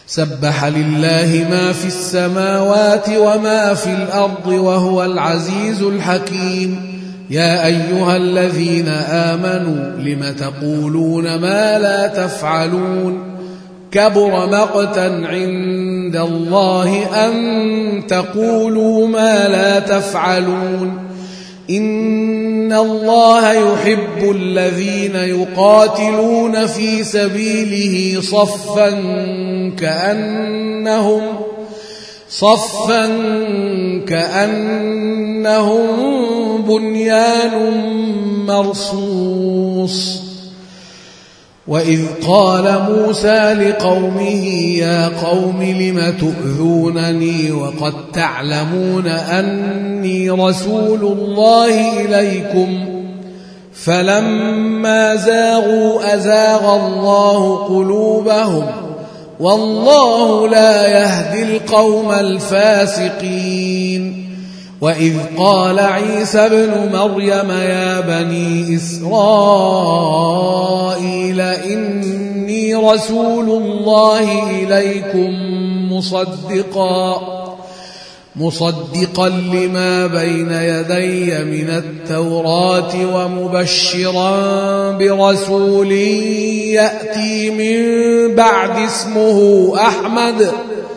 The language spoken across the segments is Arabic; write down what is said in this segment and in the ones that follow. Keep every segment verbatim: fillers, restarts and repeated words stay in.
سبح لله ما في السماوات وما في الأرض وهو العزيز الحكيم. يا أيها الذين آمنوا لم تقولون ما لا تفعلون كبر مقتا عند الله أن تقولوا ما لا تفعلون. إن الله يحب الذين يقاتلون في سبيله صفا كأنهم صفا كأنهم بنيان مرصوص. وإذ قال موسى لقومه يا قوم لم تؤذونني وقد تعلمون أني رسول الله إليكم فلما زاغوا أزاغ الله قلوبهم والله لا يهدي القوم الفاسقين. وإذ قال عيسى ابن مريم يا بني إسرائيل إني رسول الله إليكم مصدقا مصدقا لما بين يدي من التوراة ومبشرا برسول يأتي من بعد اسمه أحمد.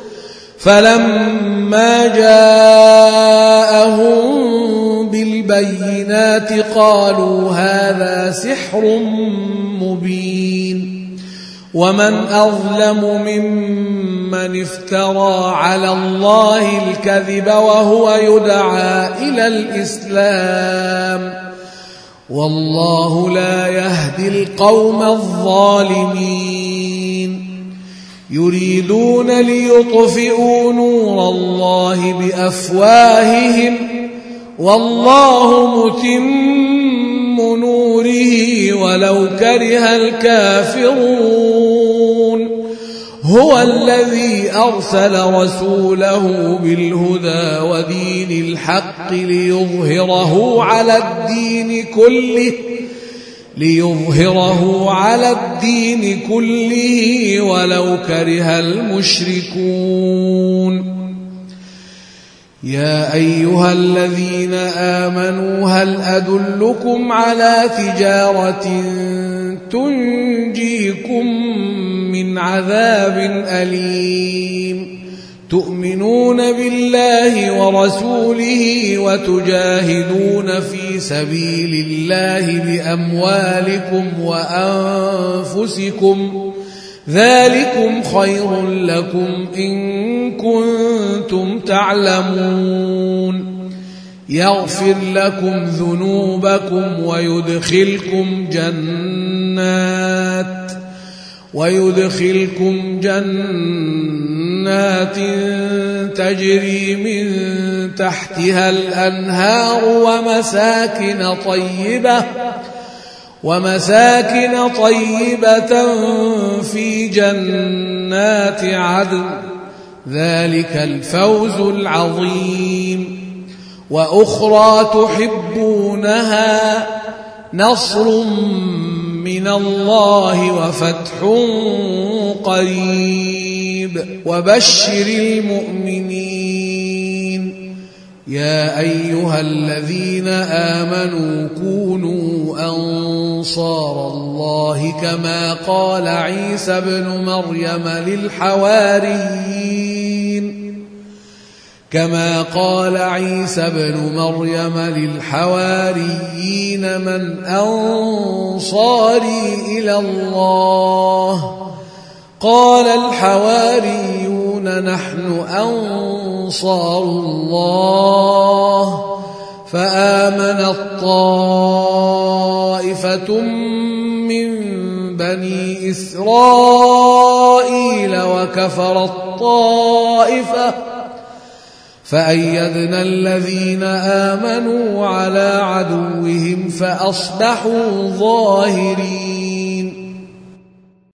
فلما جاءهم بالبينات قالوا هذا سحر مبين. ومن أظلم ممن افترى على الله الكذب وهو يدعى إلى الإسلام والله لا يهدي القوم الظالمين. يريدون ليطفئوا نور الله بأفواههم والله متم نوره ولو كره الكافرون. هو الذي أرسل رسوله بالهدى ودين الحق ليظهره على الدين كله ليظهره على الدين كله ولو كره المشركون. يا أيها الذين آمنوا هل أدلكم على تجارة تنجيكم من عذاب أليم تؤمنون بالله ورسوله وتجاهدون في سبيل الله بأموالكم وأنفسكم ذلكم خير لكم إن كنتم تعلمون. يغفر لكم ذنوبكم ويدخلكم جنات ويدخلكم جنات تجري من تحتها الأنهار ومساكن طيبة ومساكن طيبة في جنات عدن ذلك الفوز العظيم. وأخرى تحبونها نصر من الله وفتح قريب وبشر المؤمنين. يا أيها الذين آمنوا كونوا أنصار الله كما قال عيسى ابن مريم للحواريين كما قال عيسى ابن مريم للحواريين من أنصاري إلى الله قال الحواريون نحن أنصار الله. فآمنت طائفة من بني إسرائيل وكفرت طائفة فأيدنا الذين آمنوا على عدوهم فأصبحوا ظاهرين.